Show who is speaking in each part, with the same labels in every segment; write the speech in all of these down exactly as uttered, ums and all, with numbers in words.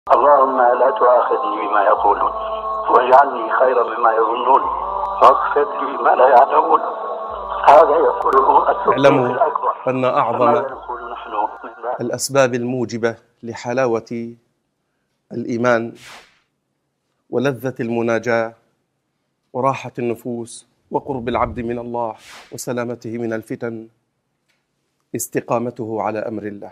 Speaker 1: اللهم لا تؤاخذني بما يقولون واجعلني خيرا مما يظنون واغفر لي ما لا يعلمون. هذا يقوله الصديق الأكبر.
Speaker 2: اعلموا أن أعظم الأسباب الموجبة لحلاوة الإيمان ولذة المناجاة وراحة النفوس وقرب العبد من الله وسلامته من الفتن استقامته على أمر الله،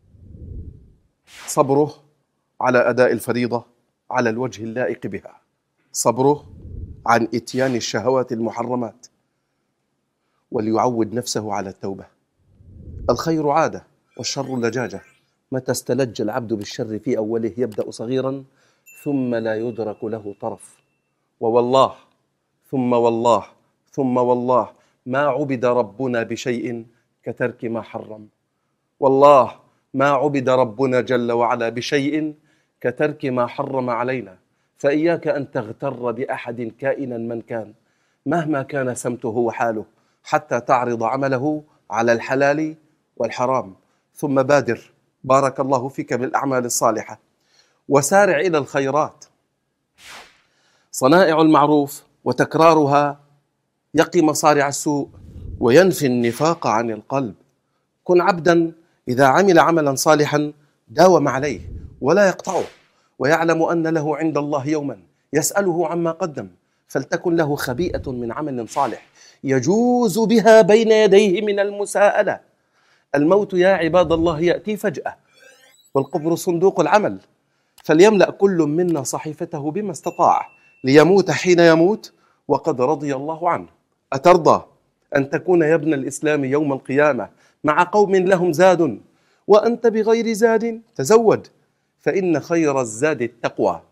Speaker 2: صبره على أداء الفريضة على الوجه اللائق بها، صبره عن إتيان الشهوات المحرمات، وليعود نفسه على التوبة. الخير عادة والشر لجاجة، متى استلج العبد بالشر في أوله يبدأ صغيرا ثم لا يدرك له طرف. ووالله ثم والله ثم والله ما عبد ربنا بشيء كترك ما حرم. والله ما عبد ربنا جل وعلا بشيء كترك ما حرم علينا. فإياك أن تغتر بأحد كائنا من كان مهما كان سمته وحاله حتى تعرض عمله على الحلال والحرام. ثم بادر بارك الله فيك بالأعمال الصالحة وسارع إلى الخيرات. صنائع المعروف وتكرارها يقي مصارع السوء وينفي النفاق عن القلب. كن عبدا إذا عمل عملا صالحا داوم عليه ولا يقطعه، ويعلم أن له عند الله يوما يسأله عما قدم، فلتكن له خبيئة من عمل صالح يجوز بها بين يديه من المساءلة. الموت يا عباد الله يأتي فجأة، والقبر صندوق العمل، فليملأ كل منا صحيفته بما استطاع ليموت حين يموت وقد رضي الله عنه. أترضى أن تكون يا ابن الإسلام يوم القيامة مع قوم لهم زاد وأنت بغير زاد؟ تزود، فإن خير الزاد التقوى.